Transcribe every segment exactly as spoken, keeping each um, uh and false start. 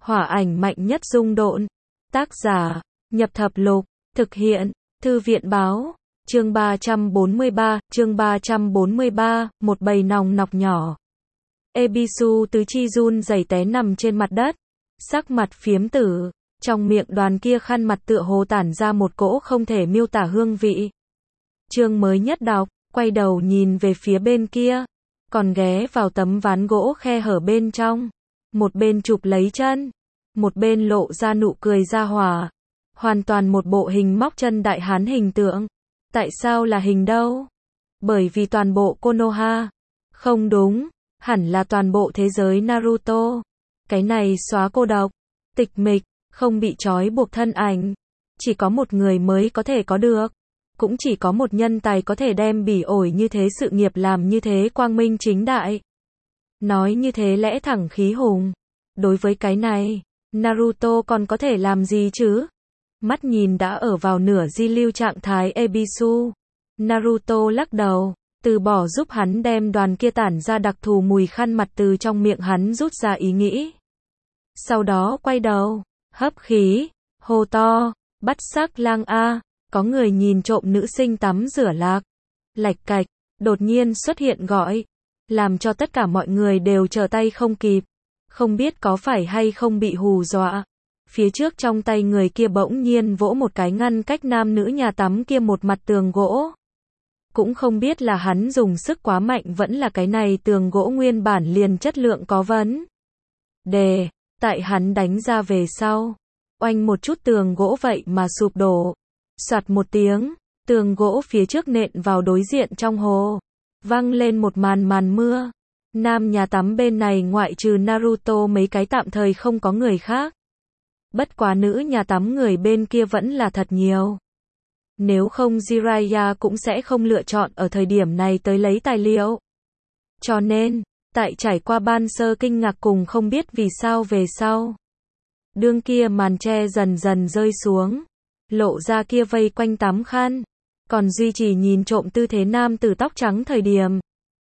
Hỏa ảnh mạnh nhất dung độn. Tác giả, Nhập Thập Lục. Thực hiện, Thư viện báo. Chương ba trăm bốn mươi ba, chương ba trăm bốn mươi ba, một bầy nòng nọc nhỏ. Ebisu tứ chi run rẩy té nằm trên mặt đất, sắc mặt phiếm tử, trong miệng đoàn kia khăn mặt tựa hồ tản ra một cỗ không thể miêu tả hương vị. Chương mới nhất đọc, quay đầu nhìn về phía bên kia, còn ghé vào tấm ván gỗ khe hở bên trong, một bên chụp lấy chân, một bên lộ ra nụ cười ra hỏa, hoàn toàn một bộ hình móc chân đại hán hình tượng. Tại sao là hình đâu? Bởi vì toàn bộ Konoha. Không đúng, hẳn là toàn bộ thế giới Naruto. Cái này xóa cô độc, tịch mịch, không bị trói buộc thân ảnh. Chỉ có một người mới có thể có được. Cũng chỉ có một nhân tài có thể đem bỉ ổi như thế sự nghiệp làm như thế quang minh chính đại. Nói như thế lẽ thẳng khí hùng. Đối với cái này, Naruto còn có thể làm gì chứ? Mắt nhìn đã ở vào nửa di lưu trạng thái Ebisu. Naruto lắc đầu, từ bỏ giúp hắn đem đoàn kia tản ra đặc thù mùi khăn mặt từ trong miệng hắn rút ra ý nghĩ. Sau đó quay đầu, hấp khí, hô to, bắt sắc lang a, có người nhìn trộm nữ sinh tắm rửa lạc. Lạch cạch, đột nhiên xuất hiện gọi, làm cho tất cả mọi người đều trở tay không kịp. Không biết có phải hay không bị hù dọa. Phía trước trong tay người kia bỗng nhiên vỗ một cái ngăn cách nam nữ nhà tắm kia một mặt tường gỗ. Cũng không biết là hắn dùng sức quá mạnh vẫn là cái này tường gỗ nguyên bản liền chất lượng có vấn đề. Tại hắn đánh ra về sau, oanh một chút tường gỗ vậy mà sụp đổ. Soạt một tiếng, tường gỗ phía trước nện vào đối diện trong hồ. Văng lên một màn màn mưa. Nam nhà tắm bên này ngoại trừ Naruto mấy cái tạm thời không có người khác. Bất quá nữ nhà tắm người bên kia vẫn là thật nhiều. Nếu không Jiraiya cũng sẽ không lựa chọn ở thời điểm này tới lấy tài liệu. Cho nên, tại trải qua ban sơ kinh ngạc cùng không biết vì sao về sau. Đương kia màn che dần dần rơi xuống. Lộ ra kia vây quanh tắm khăn. Còn duy trì nhìn trộm tư thế nam tử tóc trắng thời điểm.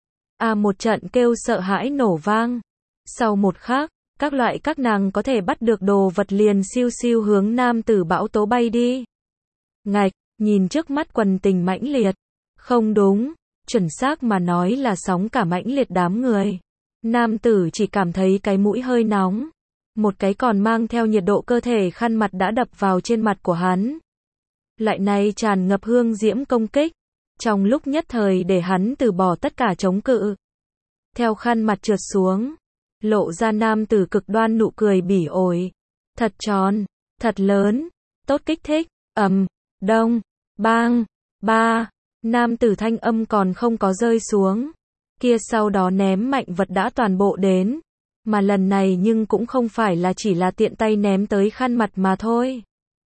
À một trận kêu sợ hãi nổ vang. Sau một khắc, các loại các nàng có thể bắt được đồ vật liền siêu siêu hướng nam tử bão tố bay đi. Ngạch, nhìn trước mắt quần tình mãnh liệt. Không đúng, chuẩn xác mà nói là sóng cả mãnh liệt đám người. Nam tử chỉ cảm thấy cái mũi hơi nóng. Một cái còn mang theo nhiệt độ cơ thể khăn mặt đã đập vào trên mặt của hắn. Loại này tràn ngập hương diễm công kích. Trong lúc nhất thời để hắn từ bỏ tất cả chống cự. Theo khăn mặt trượt xuống. Lộ ra nam tử cực đoan nụ cười bỉ ổi. Thật tròn, thật lớn, tốt kích thích, ầm, đông, bang, ba. Nam tử thanh âm còn không có rơi xuống. Kia sau đó ném mạnh vật đã toàn bộ đến. Mà lần này nhưng cũng không phải là chỉ là tiện tay ném tới khăn mặt mà thôi.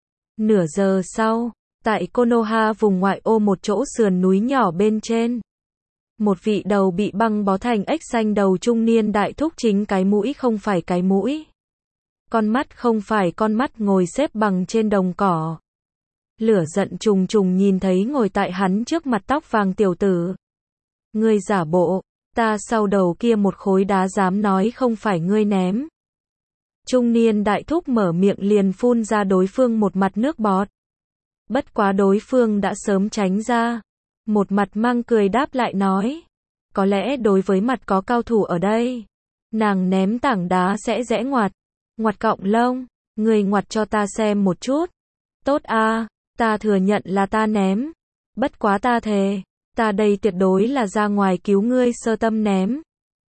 Nửa giờ sau, tại Konoha vùng ngoại ô một chỗ sườn núi nhỏ bên trên. Một vị đầu bị băng bó thành ếch xanh đầu trung niên đại thúc chính cái mũi không phải cái mũi. Con mắt không phải con mắt ngồi xếp bằng trên đồng cỏ. Lửa giận trùng trùng nhìn thấy ngồi tại hắn trước mặt tóc vàng tiểu tử. Ngươi giả bộ, ta sau đầu kia một khối đá dám nói không phải ngươi ném. Trung niên đại thúc mở miệng liền phun ra đối phương một mặt nước bọt. Bất quá đối phương đã sớm tránh ra. Một mặt mang cười đáp lại nói. Có lẽ đối với mặt có cao thủ ở đây. Nàng ném tảng đá sẽ rẽ ngoặt. Ngoặt cọng lông. Người ngoặt cho ta xem một chút. Tốt a, ta thừa nhận là ta ném. Bất quá ta thề. Ta đây tuyệt đối là ra ngoài cứu ngươi sơ tâm ném.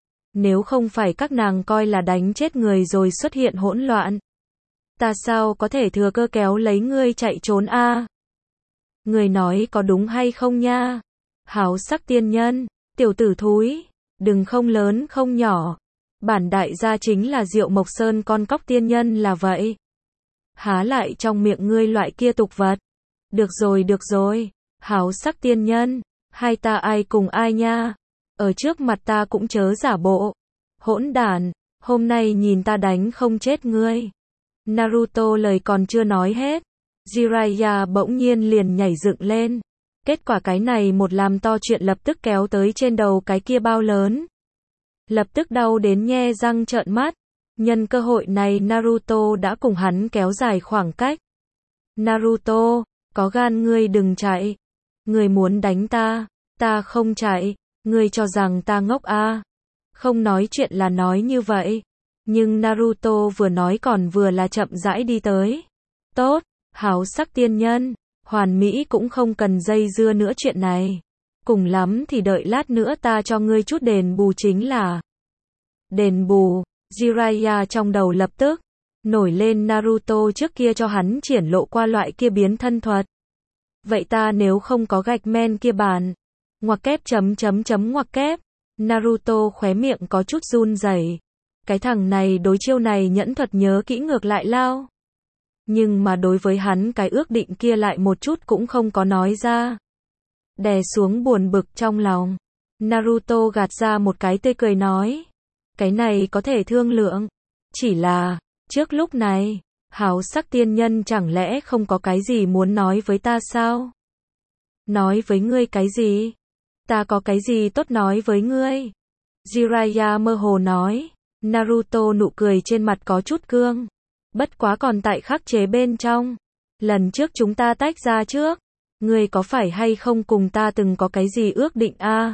Nếu không phải các nàng coi là đánh chết người rồi xuất hiện hỗn loạn. Ta sao có thể thừa cơ kéo lấy ngươi chạy trốn a? Người nói có đúng hay không nha? Háo sắc tiên nhân, tiểu tử thúi, đừng không lớn không nhỏ. Bản đại gia chính là Diệu Mộc Sơn con cóc tiên nhân là vậy. Há lại trong miệng ngươi loại kia tục vật. Được rồi được rồi, háo sắc tiên nhân, hai ta ai cùng ai nha? Ở trước mặt ta cũng chớ giả bộ. Hỗn đản, hôm nay nhìn ta đánh không chết ngươi. Naruto lời còn chưa nói hết. Jiraiya bỗng nhiên liền nhảy dựng lên. Kết quả cái này một làm to chuyện lập tức kéo tới trên đầu cái kia bao lớn. Lập tức đau đến nhe răng trợn mắt. Nhân cơ hội này Naruto đã cùng hắn kéo dài khoảng cách. Naruto, có gan ngươi đừng chạy. Ngươi muốn đánh ta, ta không chạy, ngươi cho rằng ta ngốc à. Không nói chuyện là nói như vậy. Nhưng Naruto vừa nói còn vừa là chậm rãi đi tới. Tốt, háo sắc tiên nhân, hoàn mỹ cũng không cần dây dưa nữa chuyện này. Cùng lắm thì đợi lát nữa ta cho ngươi chút đền bù chính là. Đền bù, Jiraiya trong đầu lập tức nổi lên Naruto trước kia cho hắn triển lộ qua loại kia biến thân thuật. Vậy ta nếu không có gạch men kia bàn. Ngoặc kép chấm chấm chấm ngoặc kép. Naruto khóe miệng có chút run rẩy. Cái thằng này đối chiêu này nhẫn thuật nhớ kỹ ngược lại lao. Nhưng mà đối với hắn cái ước định kia lại một chút cũng không có nói ra. Đè xuống buồn bực trong lòng. Naruto gạt ra một cái tươi cười nói. Cái này có thể thương lượng. Chỉ là, trước lúc này, háo sắc tiên nhân chẳng lẽ không có cái gì muốn nói với ta sao? Nói với ngươi cái gì? Ta có cái gì tốt nói với ngươi? Jiraiya mơ hồ nói. Naruto nụ cười trên mặt có chút cương. Bất quá còn tại khắc chế bên trong. Lần trước chúng ta tách ra trước. Ngươi có phải hay không cùng ta từng có cái gì ước định a? À?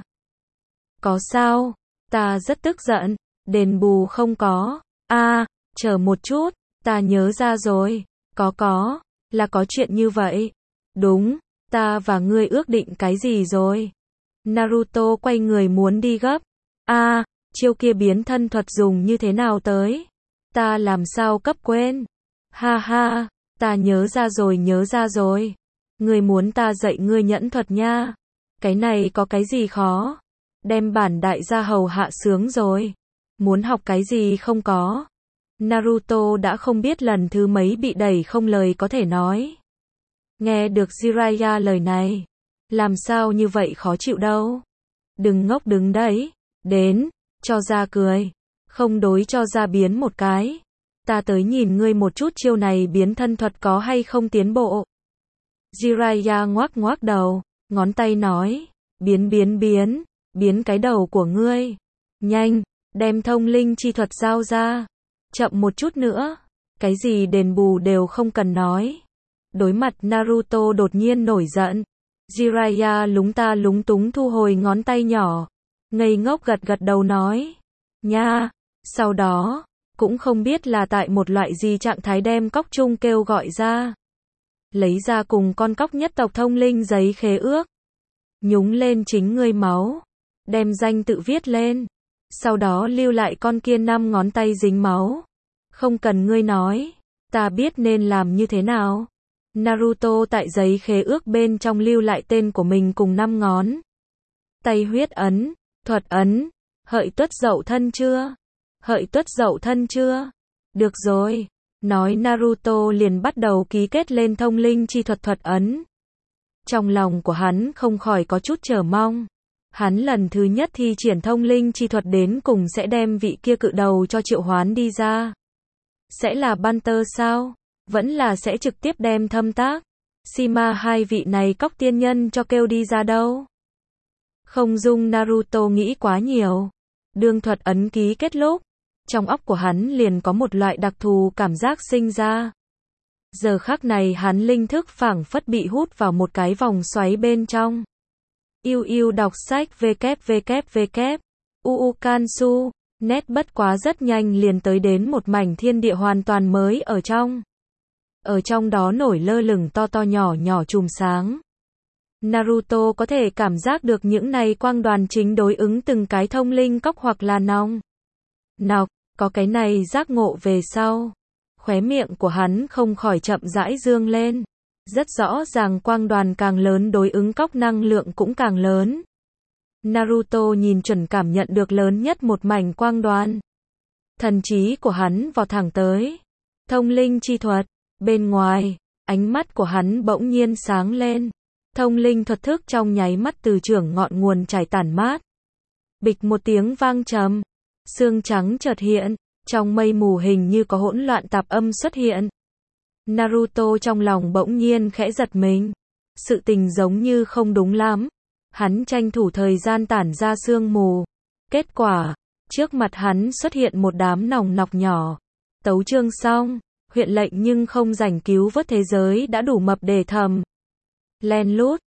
Có sao? Ta rất tức giận. Đền bù không có. A, à, chờ một chút. Ta nhớ ra rồi. Có có. Là có chuyện như vậy. Đúng. Ta và ngươi ước định cái gì rồi? Naruto quay người muốn đi gấp. A, à, chiêu kia biến thân thuật dùng như thế nào tới? Ta làm sao cấp quên? Ha ha, ta nhớ ra rồi nhớ ra rồi. Ngươi muốn ta dạy ngươi nhẫn thuật nha. Cái này có cái gì khó? Đem bản đại gia hầu hạ sướng rồi. Muốn học cái gì không có? Naruto đã không biết lần thứ mấy bị đẩy không lời có thể nói. Nghe được Jiraiya lời này. Làm sao như vậy khó chịu đâu? Đừng ngốc đứng đấy. Đến, cho ra cười. Không đối cho ra biến một cái. Ta tới nhìn ngươi một chút chiêu này biến thân thuật có hay không tiến bộ. Jiraiya ngoác ngoác đầu, ngón tay nói. Biến biến biến, biến cái đầu của ngươi. Nhanh, đem thông linh chi thuật giao ra. Chậm một chút nữa. Cái gì đền bù đều không cần nói. Đối mặt Naruto đột nhiên nổi giận. Jiraiya lúng ta lúng túng thu hồi ngón tay nhỏ. Ngây ngốc gật gật đầu nói. Nha, sau đó, cũng không biết là tại một loại gì trạng thái đem cóc chung kêu gọi ra. Lấy ra cùng con cóc nhất tộc thông linh giấy khế ước. Nhúng lên chính ngươi máu. Đem danh tự viết lên. Sau đó lưu lại con kia năm ngón tay dính máu. Không cần ngươi nói. Ta biết nên làm như thế nào. Naruto tại giấy khế ước bên trong lưu lại tên của mình cùng năm ngón tay huyết ấn, thuật ấn. Hợi tuất dậu thân chưa? Hợi tuất dậu thân chưa? Được rồi. Nói Naruto liền bắt đầu ký kết lên thông linh chi thuật thuật ấn. Trong lòng của hắn không khỏi có chút chờ mong. Hắn lần thứ nhất thi triển thông linh chi thuật đến cùng sẽ đem vị kia cự đầu cho triệu hoán đi ra. Sẽ là Banter sao? Vẫn là sẽ trực tiếp đem thâm tác. Shima hai vị này cóc tiên nhân cho kêu đi ra đâu? Không dung Naruto nghĩ quá nhiều. Đương thuật ấn ký kết lúc. Trong óc của hắn liền có một loại đặc thù cảm giác sinh ra. Giờ khắc này hắn linh thức phảng phất bị hút vào một cái vòng xoáy bên trong. Yêu yêu đọc sách www. uu Kansu. Nét bất quá rất nhanh liền tới đến một mảnh thiên địa hoàn toàn mới ở trong. Ở trong đó nổi lơ lửng to to nhỏ nhỏ chùm sáng. Naruto có thể cảm giác được những này quang đoàn chính đối ứng từng cái thông linh cóc hoặc là nòng nọc, có cái này giác ngộ về sau. Khóe miệng của hắn không khỏi chậm rãi dương lên. Rất rõ ràng quang đoàn càng lớn đối ứng cóc năng lượng cũng càng lớn. Naruto nhìn chuẩn cảm nhận được lớn nhất một mảnh quang đoàn. Thần trí của hắn vọt thẳng tới. Thông linh chi thuật. Bên ngoài, ánh mắt của hắn bỗng nhiên sáng lên. Thông linh thuật thức trong nháy mắt từ trưởng ngọn nguồn chảy tản mát. Bịch một tiếng vang trầm. Sương trắng chợt hiện. Trong mây mù hình như có hỗn loạn tạp âm xuất hiện. Naruto trong lòng bỗng nhiên khẽ giật mình. Sự tình giống như không đúng lắm. Hắn tranh thủ thời gian tản ra sương mù. Kết quả, Trước mặt hắn xuất hiện một đám nòng nọc nhỏ. Tấu chương xong, huyện lệnh nhưng không rảnh cứu vớt thế giới đã đủ mập để thầm. Len lút,